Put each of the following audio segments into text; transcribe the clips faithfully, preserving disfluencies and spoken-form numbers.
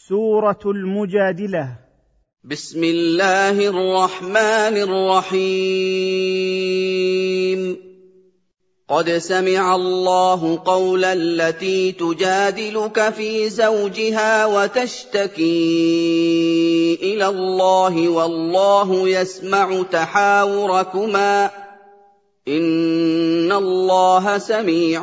سورة المجادلة. بسم الله الرحمن الرحيم. قد سمع الله قول التي تجادلك في زوجها وتشتكي إلى الله والله يسمع تحاوركما إن الله سميع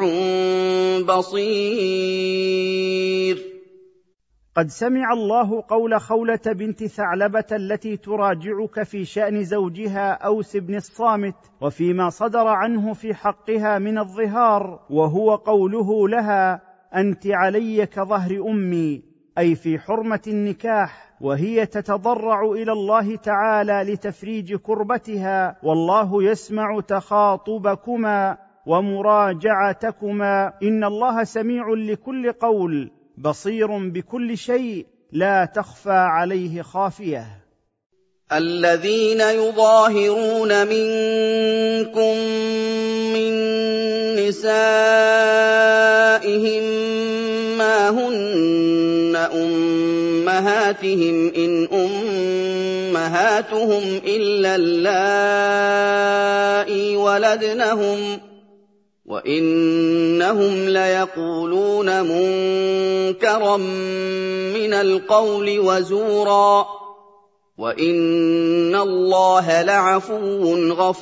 بصير. قد سمع الله قول خولة بنت ثعلبة التي تراجعك في شأن زوجها أوس بن الصامت وفيما صدر عنه في حقها من الظهار، وهو قوله لها: أنت علي كظهر أمي، أي في حرمة النكاح، وهي تتضرع إلى الله تعالى لتفريج كربتها، والله يسمع تخاطبكما ومراجعتكما إن الله سميع لكل قول بصير بكل شيء لا تخفى عليه خافية. الذين يظاهرون منكم من نسائهم ما هن أمهاتهم إن أمهاتهم إلا اللائي ولدنهم وإنهم ليقولون منكرا من القول وزورا وإن الله لعفو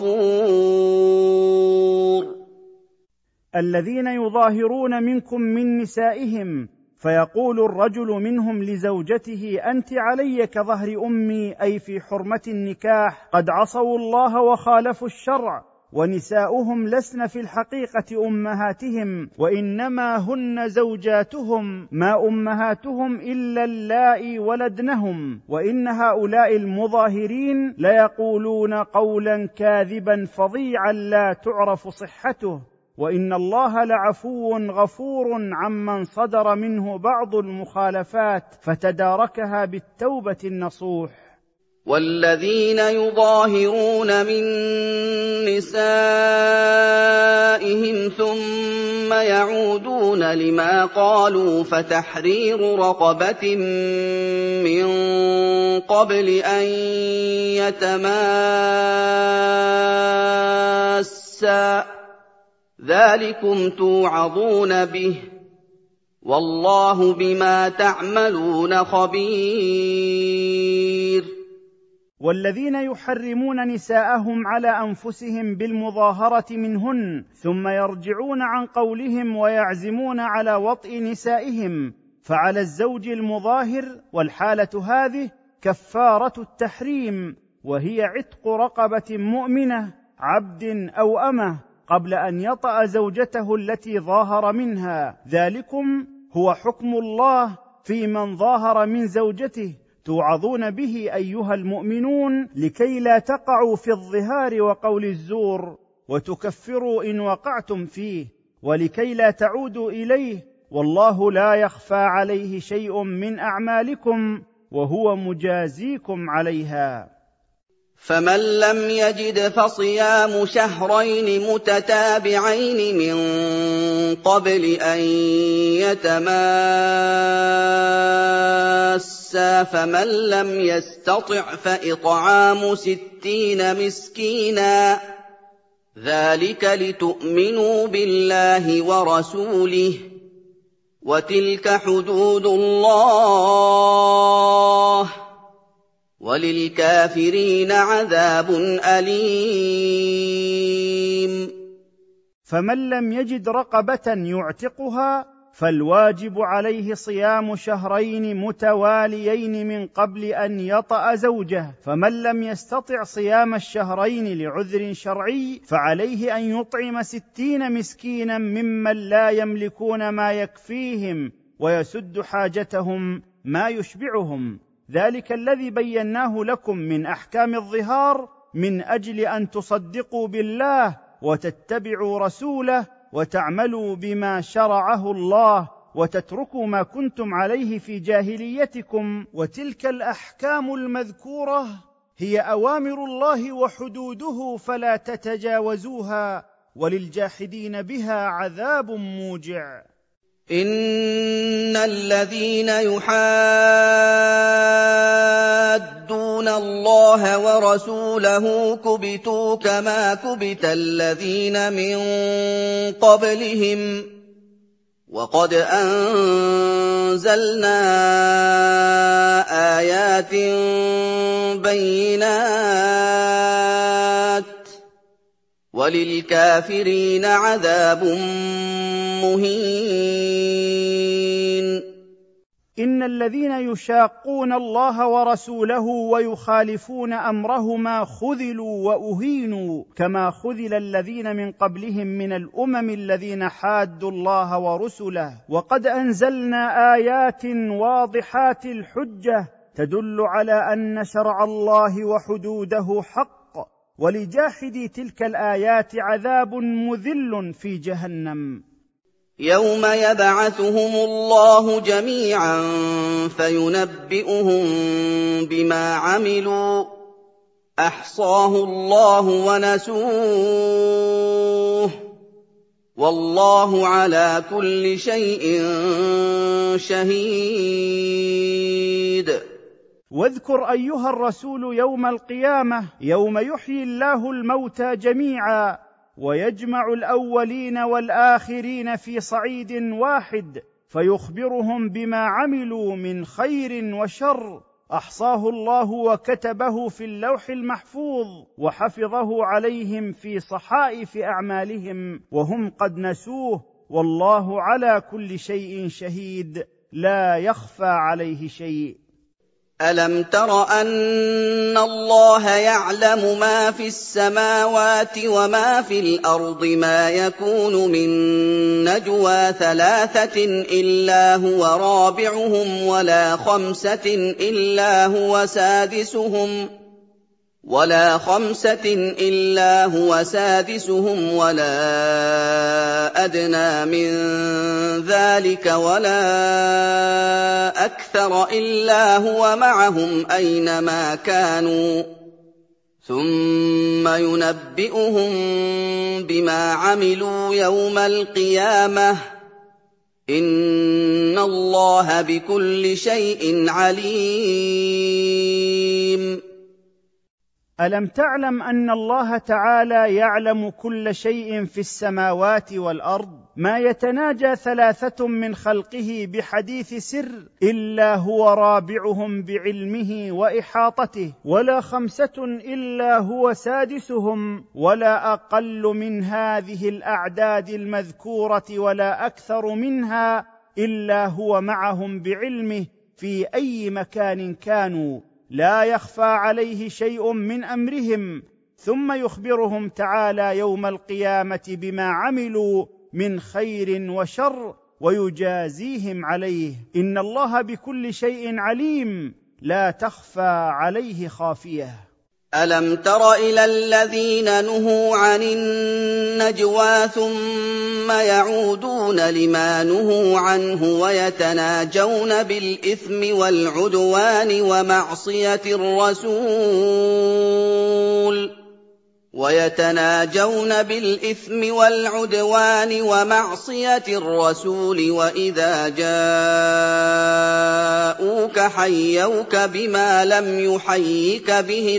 غفور. الذين يظاهرون منكم من نسائهم، فيقول الرجل منهم لزوجته: أنت علي كظهر أمي، أي في حرمة النكاح، قد عصوا الله وخالفوا الشرع، ونساؤهم لسن في الحقيقة أمهاتهم، وإنما هن زوجاتهم، ما أمهاتهم إلا اللائي ولدنهم، وإن هؤلاء المظاهرين ليقولون قولا كاذبا فظيعا لا تعرف صحته، وإن الله لعفو غفور عمن صدر منه بعض المخالفات فتداركها بالتوبة النصوح. والذين يظاهرون من نسائهم ثم يعودون لما قالوا فتحرير رقبة من قبل أن يتماسا ذلكم توعظون به والله بما تعملون خبير. والذين يحرمون نساءهم على أنفسهم بالمظاهرة منهن ثم يرجعون عن قولهم ويعزمون على وطئ نسائهم، فعلى الزوج المظاهر والحالة هذه كفارة التحريم، وهي عتق رقبة مؤمنة عبد أو أمة قبل أن يطأ زوجته التي ظاهر منها. ذلكم هو حكم الله في من ظاهر من زوجته، توعظون به أيها المؤمنون لكي لا تقعوا في الظهار وقول الزور وتكفروا إن وقعتم فيه، ولكي لا تعودوا إليه، والله لا يخفى عليه شيء من أعمالكم وهو مجازيكم عليها. فمن لم يجد فصيام شهرين متتابعين من قبل أن يتماسا، فمن لم يستطع فإطعام ستين مسكينا، ذلك لتؤمنوا بالله ورسوله، وتلك حدود الله، وللكافرين عذاب أليم. فمن لم يجد رقبة يعتقها فالواجب عليه صيام شهرين متواليين من قبل أن يطأ زوجه، فمن لم يستطع صيام الشهرين لعذر شرعي فعليه أن يطعم ستين مسكينا ممن لا يملكون ما يكفيهم ويسد حاجتهم ما يشبعهم، ذلك الذي بيناه لكم من أحكام الظهار من أجل أن تصدقوا بالله وتتبعوا رسوله وتعملوا بما شرعه الله وتتركوا ما كنتم عليه في جاهليتكم. وتلك الأحكام المذكورة هي أوامر الله وحدوده فلا تتجاوزوها، وللجاحدين بها عذاب موجع. إِنَّ الَّذِينَ يُحَادُّونَ اللَّهَ وَرَسُولَهُ كُبِتُوا كَمَا كُبِتَ الَّذِينَ مِن قَبْلِهِمْ ۚ وَقَدْ أَنزَلْنَا آيَاتٍ بَيِّنَاتٍ ۚ وَلِلْكَافِرِينَ عَذَابٌ مُّهِينٌ. إن الذين يشاقون الله ورسوله ويخالفون أمرهما خذلوا وأهينوا كما خذل الذين من قبلهم من الأمم الذين حادوا الله ورسله، وقد أنزلنا آيات واضحات الحجة تدل على أن شرع الله وحدوده حق، ولجاحدي تلك الآيات عذاب مذل في جهنم. يَوْمَ يَبْعَثُهُمُ اللَّهُ جَمِيعًا فَيُنَبِّئُهُم بِمَا عَمِلُوا ۚ أَحْصَاهُ اللَّهُ وَنَسُوهُ ۚ وَاللَّهُ عَلَىٰ كُلِّ شَيْءٍ شَهِيدٌ. واذكر أيها الرسول يوم القيامة، يوم يحيي الله الموتى جميعا ويجمع الأولين والآخرين في صعيد واحد، فيخبرهم بما عملوا من خير وشر، أحصاه الله وكتبه في اللوح المحفوظ وحفظه عليهم في صحائف أعمالهم وهم قد نسوه، والله على كل شيء شهيد لا يخفى عليه شيء. أَلَمْ تَرَ أَنَّ اللَّهَ يَعْلَمُ مَا فِي السَّمَاوَاتِ وَمَا فِي الْأَرْضِ، مَا يَكُونُ مِن نَّجْوَىٰ ثَلَاثَةٍ إِلَّا هُوَ رَابِعُهُمْ وَلَا خَمْسَةٍ إِلَّا هُوَ سَادِسُهُمْ ولا خمسة إلا هو سادسهم ولا أدنى من ذلك ولا أكثر إلا هو معهم أينما كانوا ثم ينبئهم بما عملوا يوم القيامة إن الله بكل شيء عليم. ألم تعلم أن الله تعالى يعلم كل شيء في السماوات والأرض، ما يتناجى ثلاثة من خلقه بحديث سر إلا هو رابعهم بعلمه وإحاطته، ولا خمسة إلا هو سادسهم ولا أقل من هذه الأعداد المذكورة ولا أكثر منها إلا هو معهم بعلمه في أي مكان كانوا، لا يخفى عليه شيء من أمرهم، ثم يخبرهم تعالى يوم القيامة بما عملوا من خير وشر ويجازيهم عليه، إن الله بكل شيء عليم لا تخفى عليه خافية. ألم تر إلى الذين نهوا عن النجوى ثم يعودون لما نهوا عنه ويتناجون بالإثم والعدوان ومعصية الرسول ويتناجون بالإثم والعدوان ومعصية الرسول وإذا جاءوك حيوك بما لم يحيك به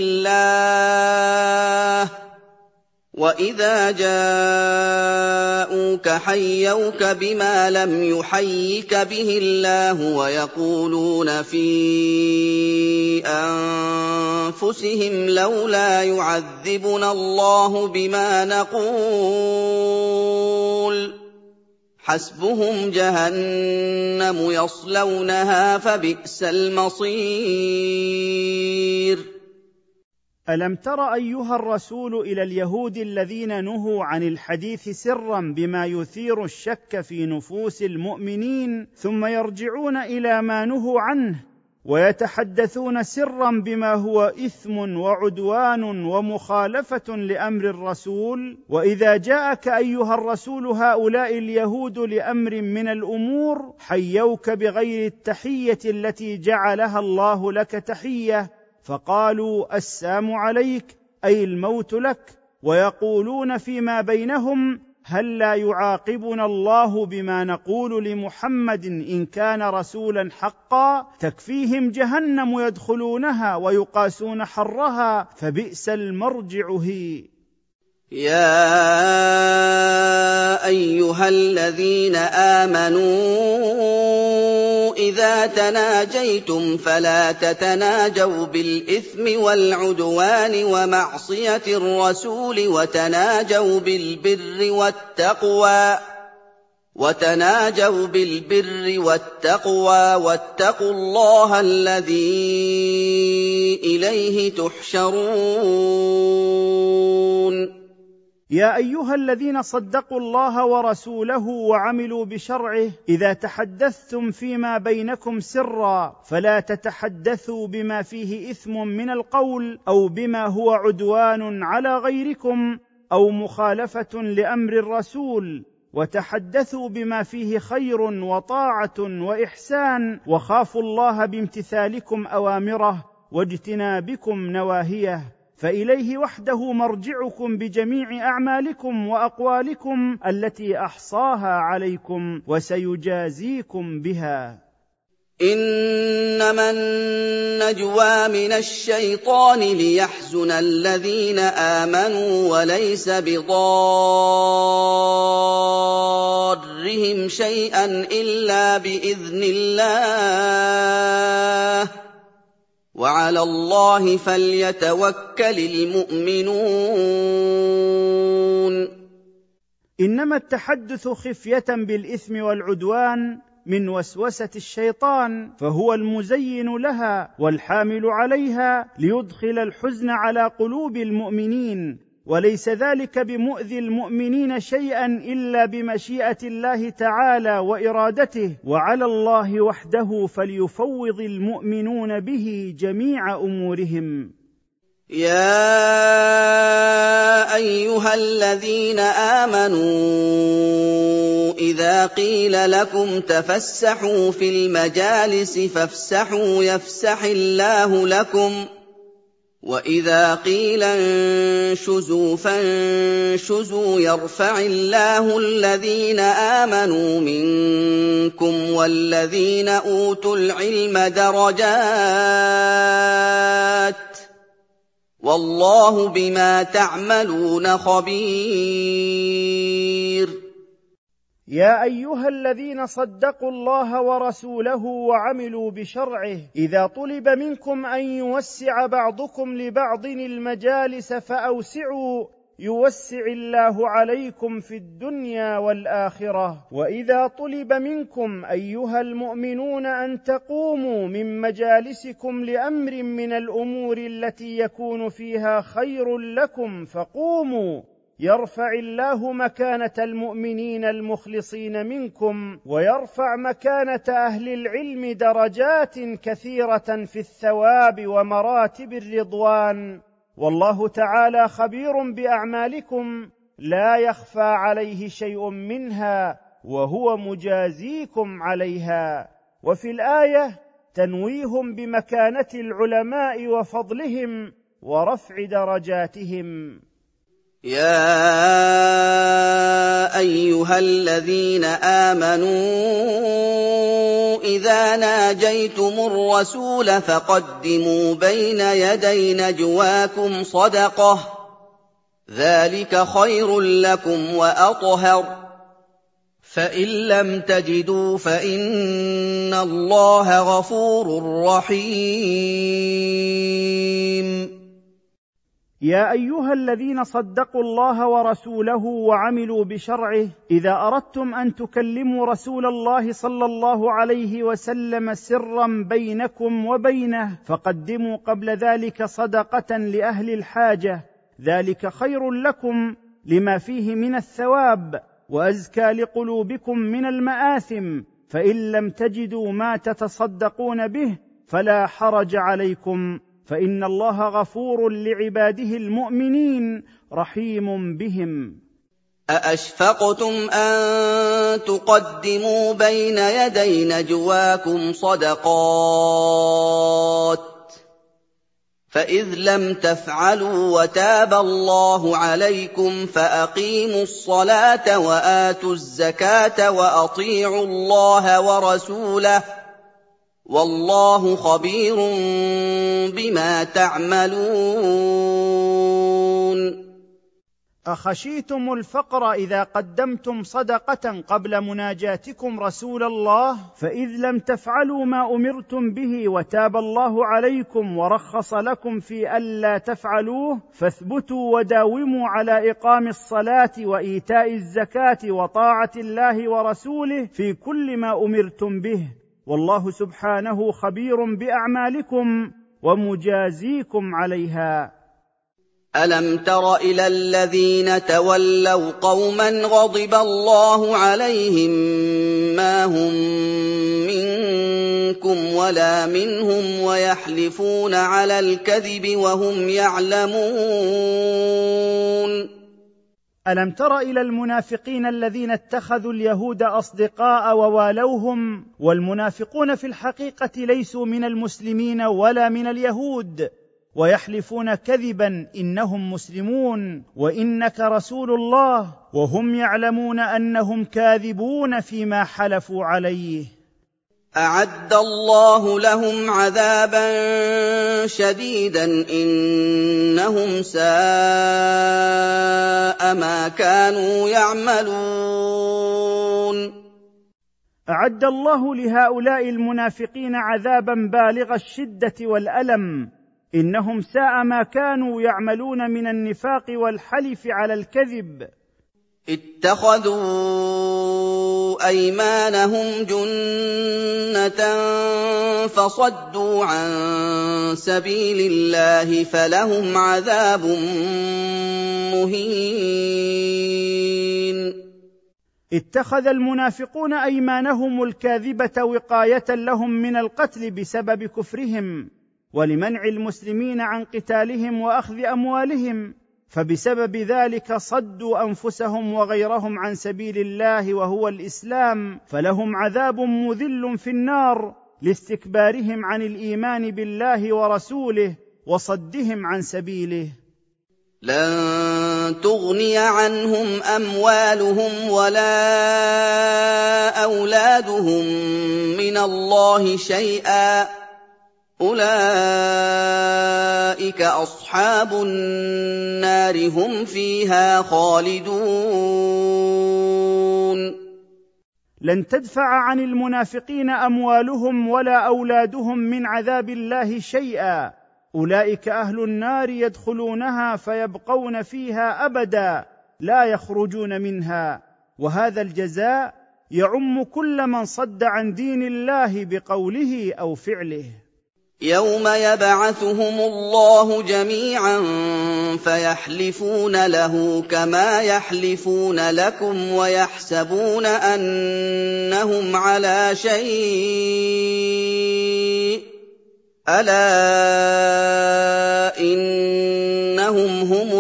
الله وإذا جاءوك حيوك بما لم يحيك به الله ويقولون في أنفسهم لولا يعذبنا الله بما نقول حسبهم جهنم يصلونها فبئس المصير. ألم تر أيها الرسول إلى اليهود الذين نهوا عن الحديث سرا بما يثير الشك في نفوس المؤمنين ثم يرجعون إلى ما نهوا عنه ويتحدثون سرا بما هو إثم وعدوان ومخالفة لأمر الرسول، وإذا جاءك أيها الرسول هؤلاء اليهود لأمر من الأمور حيوك بغير التحية التي جعلها الله لك تحية، فقالوا السام عليك أي الموت لك، ويقولون فيما بينهم هل لا يعاقبنا الله بما نقول لمحمد إن كان رسولا حقا؟ تكفيهم جهنم يدخلونها ويقاسون حرها، فبئس المرجع هي. يا أيها الذين آمنوا إذا تناجيتم فلا تتناجوا بالإثم والعدوان ومعصية الرسول وتناجوا بالبر والتقوى وتناجوا بالبر والتقوى واتقوا الله الذي إليه تحشرون. يا أيها الذين صدقوا الله ورسوله وعملوا بشرعه، إذا تحدثتم فيما بينكم سرا فلا تتحدثوا بما فيه إثم من القول أو بما هو عدوان على غيركم أو مخالفة لأمر الرسول، وتحدثوا بما فيه خير وطاعة وإحسان، وخافوا الله بامتثالكم أوامره واجتنابكم نواهيه، فإليه وحده مرجعكم بجميع أعمالكم وأقوالكم التي أحصاها عليكم وسيجازيكم بها. إنما النجوى من الشيطان ليحزن الذين آمنوا وليس بضارهم شيئا إلا بإذن الله وعلى الله فليتوكل المؤمنون. إنما التحدث خفية بالإثم والعدوان من وسوسة الشيطان، فهو المزين لها والحامل عليها ليدخل الحزن على قلوب المؤمنين، وليس ذلك بمؤذي المؤمنين شيئا إلا بمشيئة الله تعالى وإرادته، وعلى الله وحده فليفوض المؤمنون به جميع أمورهم. يا أيها الذين آمنوا إذا قيل لكم تفسحوا في المجالس فافسحوا يفسح الله لكم، وإذا قيل انشزوا فانشزوا يرفع الله الذين آمنوا منكم والذين أوتوا العلم درجات والله بما تعملون خبير. يا أيها الذين صدقوا الله ورسوله وعملوا بشرعه، إذا طلب منكم أن يوسع بعضكم لبعض المجالس فأوسعوا يوسع الله عليكم في الدنيا والآخرة. وإذا طلب منكم أيها المؤمنون أن تقوموا من مجالسكم لأمر من الأمور التي يكون فيها خير لكم فقوموا يرفع الله مكانة المؤمنين المخلصين منكم، ويرفع مكانة أهل العلم درجات كثيرة في الثواب ومراتب الرضوان، والله تعالى خبير بأعمالكم لا يخفى عليه شيء منها وهو مجازيكم عليها. وفي الآية تنويه بمكانة العلماء وفضلهم ورفع درجاتهم. يا أيها الذين آمنوا إذا ناجيتم الرسول فقدموا بين يدي نجواكم صدقة ذلك خير لكم وأطهر، فإن لم تجدوا فإن الله غفور رحيم. يا أيها الذين صدقوا الله ورسوله وعملوا بشرعه، إذا أردتم أن تكلموا رسول الله صلى الله عليه وسلم سرا بينكم وبينه فقدموا قبل ذلك صدقة لأهل الحاجة، ذلك خير لكم لما فيه من الثواب وأزكى لقلوبكم من المآثم، فإن لم تجدوا ما تتصدقون به فلا حرج عليكم، فإن الله غفور لعباده المؤمنين رحيم بهم. أأشفقتم أن تقدموا بين يدي نجواكم صدقات فإذ لم تفعلوا وتاب الله عليكم فأقيموا الصلاة وآتوا الزكاة وأطيعوا الله ورسوله والله خبير بما تعملون. أخشيتم الفقر إذا قدمتم صدقة قبل مناجاتكم رسول الله؟ فإذ لم تفعلوا ما أمرتم به وتاب الله عليكم ورخص لكم في ألا تفعلوه، فاثبتوا وداوموا على إقام الصلاة وإيتاء الزكاة وطاعة الله ورسوله في كل ما أمرتم به، والله سبحانه خبير بأعمالكم ومجازيكم عليها. ألم تر إلى الذين تولوا قوما غضب الله عليهم ما هم منكم ولا منهم ويحلفون على الكذب وهم يعلمون. ألم تر إلى المنافقين الذين اتخذوا اليهود أصدقاء ووالوهم، والمنافقون في الحقيقة ليسوا من المسلمين ولا من اليهود، ويحلفون كذبا إنهم مسلمون وإنك رسول الله، وهم يعلمون أنهم كاذبون فيما حلفوا عليه. أعد الله لهم عذابا شديدا إنهم ساء ما كانوا يعملون. أعد الله لهؤلاء المنافقين عذابا بالغ الشدة والألم، إنهم ساء ما كانوا يعملون من النفاق والحلف على الكذب. اتخذوا أيمانهم جنة فصدوا عن سبيل الله فلهم عذاب مهين. اتخذ المنافقون أيمانهم الكاذبة وقاية لهم من القتل بسبب كفرهم، ولمنع المسلمين عن قتالهم وأخذ أموالهم، فبسبب ذلك صدوا أنفسهم وغيرهم عن سبيل الله وهو الإسلام، فلهم عذاب مذل في النار لاستكبارهم عن الإيمان بالله ورسوله وصدهم عن سبيله. لن تغني عنهم أموالهم ولا أولادهم من الله شيئا أولئك أصحاب النار هم فيها خالدون. لن تدفع عن المنافقين أموالهم ولا أولادهم من عذاب الله شيئا، أولئك أهل النار يدخلونها فيبقون فيها أبدا لا يخرجون منها، وهذا الجزاء يعم كل من صد عن دين الله بقوله أو فعله. يوم يبعثهم الله جميعا فيحلفون له كما يحلفون لكم ويحسبون أنهم على شيء ألا إنهم هم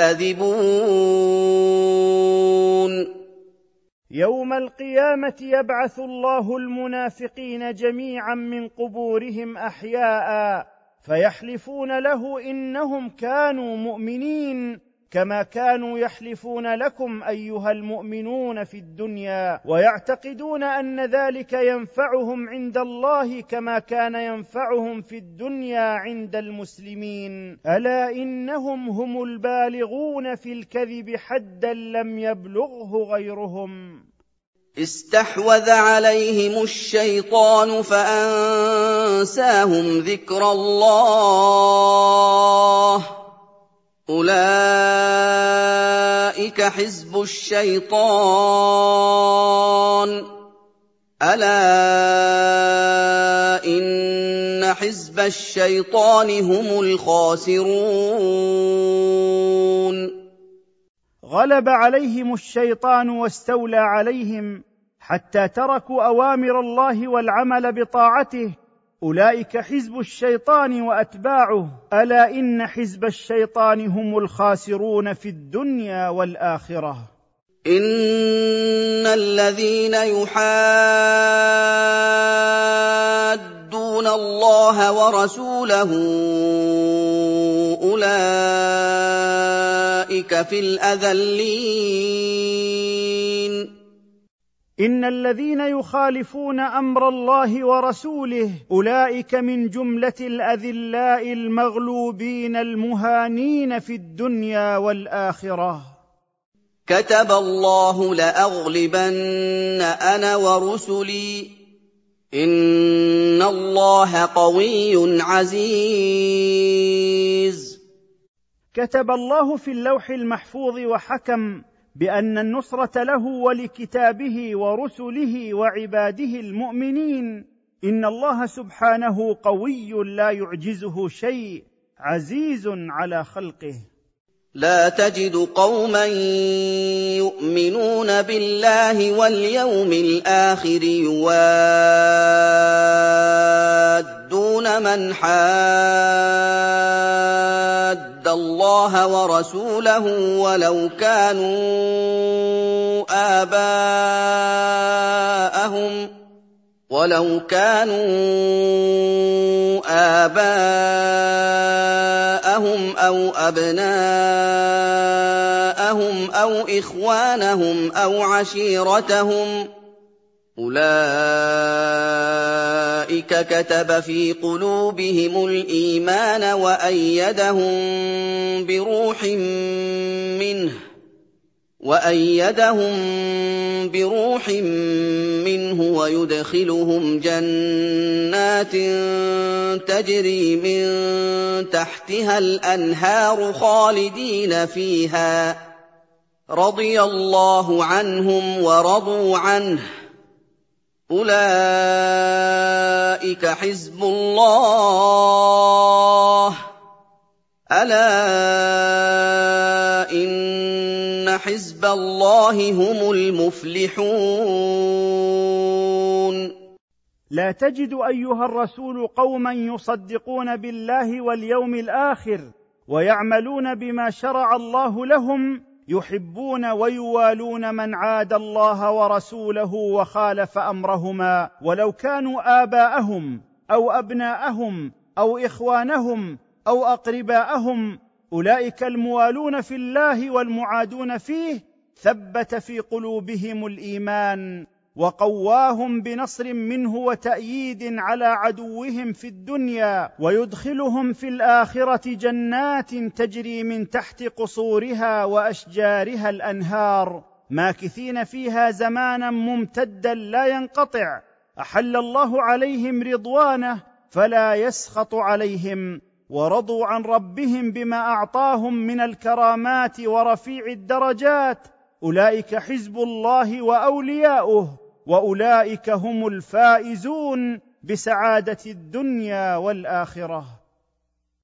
الكاذبون. يوم القيامة يبعث الله المنافقين جميعا من قبورهم أحياء فيحلفون له إنهم كانوا مؤمنين كما كانوا يحلفون لكم أيها المؤمنون في الدنيا، ويعتقدون أن ذلك ينفعهم عند الله كما كان ينفعهم في الدنيا عند المسلمين، ألا إنهم هم البالغون في الكذب حدا لم يبلغه غيرهم. استحوذ عليهم الشيطان فأنساهم ذكر الله أولئك حزب الشيطان ألا إن حزب الشيطان هم الخاسرون. غلب عليهم الشيطان واستولى عليهم حتى تركوا أوامر الله والعمل بطاعته، أولئك حزب الشيطان وأتباعه ألا إن حزب الشيطان هم الخاسرون في الدنيا والآخرة. إن الذين يحادون يُحَادُّونَ اللَّهَ وَرَسُولَهُ أُولَٰئِكَ فِي الْأَذَلِّينَ إن الذين يخالفون أمر الله ورسوله أولئك من جملة الأذلاء المغلوبين المهانين في الدنيا والآخرة. كتب الله لأغلبن أنا ورسلي إن الله قوي عزيز. كتب الله في اللوح المحفوظ وحكم بأن النصرة له ولكتابه ورسله وعباده المؤمنين. إن الله سبحانه قوي لا يعجزه شيء، عزيز على خلقه. لا تجد قوما يؤمنون بالله واليوم الآخر يوادون من حاد الله ورسوله ولو كانوا آباءهم ولو كانوا آباءهم أو أبناءهم أو إخوانهم أو عشيرتهم أولئك كتب في قلوبهم الإيمان وأيدهم بروح منه وأيدهم بروح منه ويدخلهم جنات تجري من تحتها الأنهار خالدين فيها رضي الله عنهم ورضوا عنه أولئك حزب الله ألا إن حزب الله هم المفلحون. لا تجد أيها الرسول قوما يصدقون بالله واليوم الآخر ويعملون بما شرع الله لهم يحبون ويوالون من عاد الله ورسوله وخالف أمرهما ولو كانوا آباءهم أو أبناءهم أو إخوانهم أو أقرباءهم. أولئك الموالون في الله والمعادون فيه ثبت في قلوبهم الإيمان وقواهم بنصر منه وتأييد على عدوهم في الدنيا ويدخلهم في الآخرة جنات تجري من تحت قصورها وأشجارها الأنهار ماكثين فيها زمانا ممتدا لا ينقطع. أحل الله عليهم رضوانه فلا يسخط عليهم ورضوا عن ربهم بما أعطاهم من الكرامات ورفيع الدرجات. أولئك حزب الله وأولياؤه وأولئك هم الفائزون بسعادة الدنيا والآخرة.